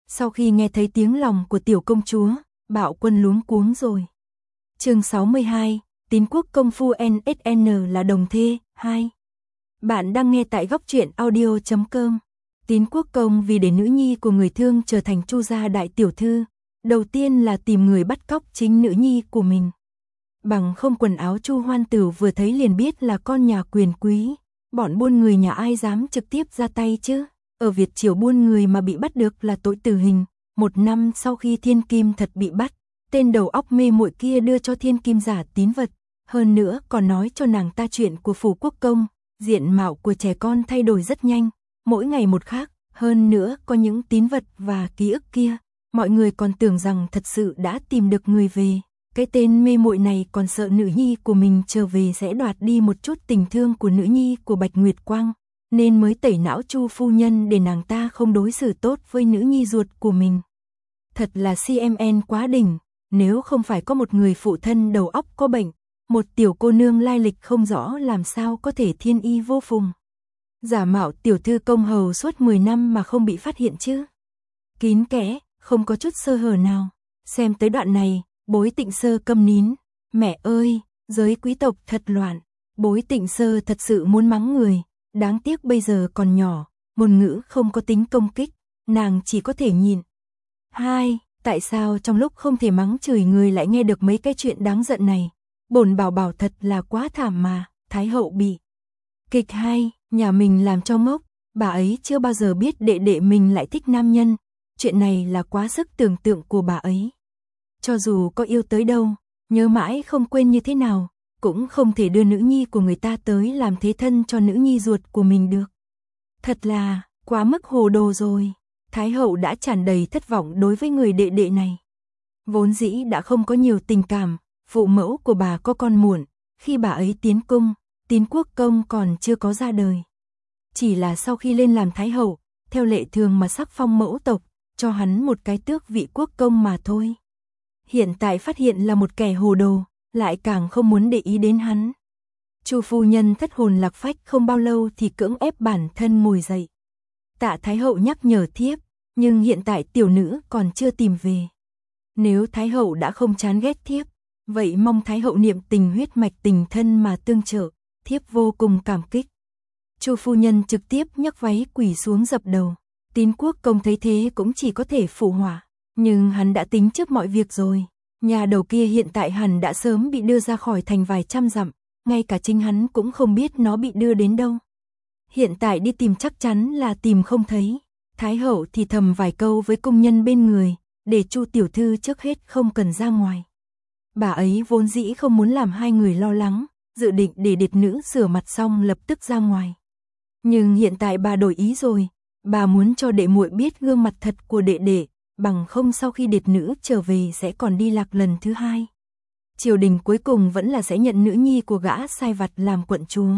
Sau khi nghe thấy tiếng lòng của tiểu công chúa, Bạo Quân luống cuống rồi. Chương 62, Tín Quốc công phu NSN là đồng thê, 2. Bạn đang nghe tại góc truyện audio.com. Tín Quốc công vì để nữ nhi của người thương trở thành Chu gia đại tiểu thư, đầu tiên là tìm người bắt cóc chính nữ nhi của mình. Bằng không quần áo Chu Hoan Tử vừa thấy liền biết là con nhà quyền quý, bọn buôn người nhà ai dám trực tiếp ra tay chứ. Ở Việt Triều buôn người mà bị bắt được là tội tử hình. 1 năm sau khi Thiên Kim thật bị bắt, tên đầu óc mê muội kia đưa cho Thiên Kim giả tín vật, hơn nữa còn nói cho nàng ta chuyện của phủ quốc công. Diện mạo của trẻ con thay đổi rất nhanh, mỗi ngày một khác, hơn nữa có những tín vật và ký ức kia, mọi người còn tưởng rằng thật sự đã tìm được người về. Cái tên mê muội này còn sợ nữ nhi của mình trở về sẽ đoạt đi một chút tình thương của nữ nhi của Bạch Nguyệt Quang, nên mới tẩy não Chu phu nhân để nàng ta không đối xử tốt với nữ nhi ruột của mình. Thật là CMN quá đỉnh, nếu không phải có một người phụ thân đầu óc có bệnh, một tiểu cô nương lai lịch không rõ làm sao có thể thiên y vô phùng. Giả mạo tiểu thư công hầu suốt 10 năm mà không bị phát hiện chứ. Kín kẽ, không có chút sơ hở nào. Xem tới đoạn này, Bối Tịnh Sơ câm nín. Mẹ ơi, giới quý tộc thật loạn. Bối Tịnh Sơ thật sự muốn mắng người, đáng tiếc bây giờ còn nhỏ, ngôn ngữ không có tính công kích, nàng chỉ có thể nhịn. 2. Tại sao trong lúc không thể mắng chửi người lại nghe được mấy cái chuyện đáng giận này? Bổn bảo bảo thật là quá thảm mà. Thái hậu bị kịch 2, nhà mình làm cho ngốc, bà ấy chưa bao giờ biết đệ đệ mình lại thích nam nhân, chuyện này là quá sức tưởng tượng của bà ấy. Cho dù có yêu tới đâu, nhớ mãi không quên như thế nào, cũng không thể đưa nữ nhi của người ta tới làm thế thân cho nữ nhi ruột của mình được. Thật là quá mức hồ đồ rồi. Thái hậu đã tràn đầy thất vọng đối với người đệ đệ này. Vốn dĩ đã không có nhiều tình cảm, phụ mẫu của bà có con muộn, khi bà ấy tiến cung, Tín Quốc công còn chưa có ra đời. Chỉ là sau khi lên làm thái hậu, theo lệ thường mà sắc phong mẫu tộc, cho hắn một cái tước vị quốc công mà thôi. Hiện tại phát hiện là một kẻ hồ đồ, lại càng không muốn để ý đến hắn. Chu phu nhân thất hồn lạc phách không bao lâu thì cưỡng ép bản thân ngồi dậy. Tạ Thái hậu nhắc nhở thiếp, nhưng hiện tại tiểu nữ còn chưa tìm về. Nếu Thái hậu đã không chán ghét thiếp, vậy mong Thái hậu niệm tình huyết mạch tình thân mà tương trợ, thiếp vô cùng cảm kích. Chu phu nhân trực tiếp nhấc váy quỳ xuống dập đầu. Tín Quốc công thấy thế cũng chỉ có thể phụ họa, nhưng hắn đã tính trước mọi việc rồi. Nhà đầu kia hiện tại hẳn đã sớm bị đưa ra khỏi thành vài trăm dặm, ngay cả chính hắn cũng không biết nó bị đưa đến đâu. Hiện tại đi tìm chắc chắn là tìm không thấy. Thái hậu thì thầm vài câu với công nhân bên người, để Chu tiểu thư trước hết không cần ra ngoài. Bà ấy vốn dĩ không muốn làm hai người lo lắng, dự định để điệt nữ rửa mặt xong lập tức ra ngoài. Nhưng hiện tại bà đổi ý rồi, bà muốn cho đệ muội biết gương mặt thật của đệ đệ, bằng không sau khi điệt nữ trở về sẽ còn đi lạc lần thứ 2. Triều đình cuối cùng vẫn là sẽ nhận nữ nhi của gã sai vặt làm quận chúa.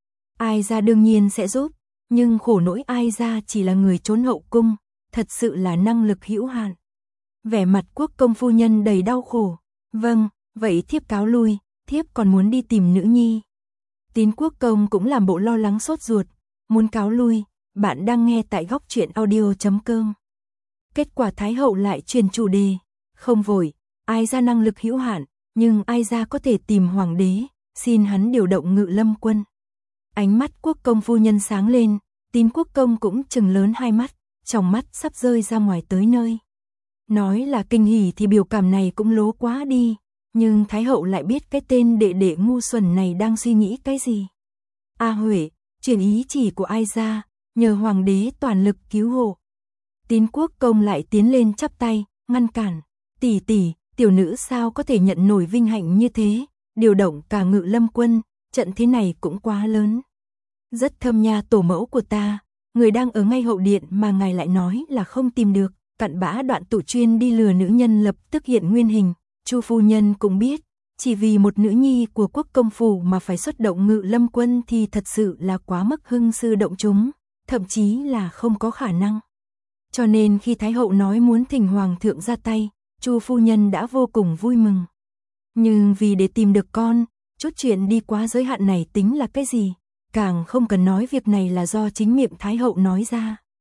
Ai ra đương nhiên sẽ giúp, nhưng khổ nỗi ai ra chỉ là người trốn hậu cung, thật sự là năng lực hữu hạn. Vẻ mặt quốc công phu nhân đầy đau khổ. Vâng, vậy thiếp cáo lui, thiếp còn muốn đi tìm nữ nhi. Tín Quốc công cũng làm bộ lo lắng sốt ruột, muốn cáo lui. Bạn đang nghe tại góc truyện audio.com. Kết quả Thái hậu lại truyền chủ đề, không vội, ai ra năng lực hữu hạn, nhưng ai ra có thể tìm hoàng đế, xin hắn điều động Ngự Lâm quân. Ánh mắt quốc công phu nhân sáng lên, Tín Quốc công cũng trừng lớn hai mắt, trong mắt sắp rơi ra ngoài tới nơi. Nói là kinh hỉ thì biểu cảm này cũng lố quá đi, nhưng Thái hậu lại biết cái tên đệ đệ ngu xuẩn này đang suy nghĩ cái gì. A Huệ, truyền ý chỉ của ai ra, nhờ hoàng đế toàn lực cứu hộ. Tín Quốc công lại tiến lên chắp tay, ngăn cản. Tỷ tỷ, tiểu nữ sao có thể nhận nổi vinh hạnh như thế, điều động cả Ngự Lâm quân, trận thế này cũng quá lớn. Rất thâm nha tổ mẫu của ta, người đang ở ngay hậu điện mà ngài lại nói là không tìm được, cặn bã đoạn tụ chuyên đi lừa nữ nhân lập tức hiện nguyên hình. Chu phu nhân cũng biết, chỉ vì một nữ nhi của quốc công phủ mà phải xuất động Ngự Lâm quân thì thật sự là quá mức hưng sư động chúng, thậm chí là không có khả năng. Cho nên khi Thái hậu nói muốn thỉnh hoàng thượng ra tay, Chu phu nhân đã vô cùng vui mừng. Nhưng vì để tìm được con, chút chuyện đi quá giới hạn này tính là cái gì, càng không cần nói việc này là do chính miệng Thái hậu nói ra.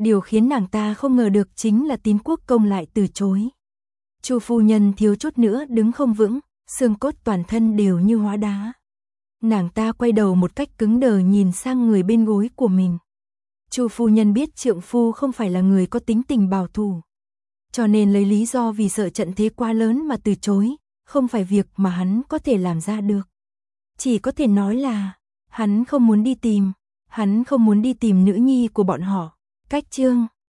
Điều khiến nàng ta không ngờ được chính là Tín Quốc Công lại từ chối. Chu phu nhân thiếu chút nữa đứng không vững, xương cốt toàn thân đều như hóa đá. Nàng ta quay đầu một cách cứng đờ nhìn sang người bên gối của mình. Chu phu nhân biết trượng phu không phải là người có tính tình bảo thủ, cho nên lấy lý do vì sợ trận thế quá lớn mà từ chối, không phải việc mà hắn có thể làm ra được. Chỉ có thể nói là, hắn không muốn đi tìm nữ nhi của bọn họ. Cách chương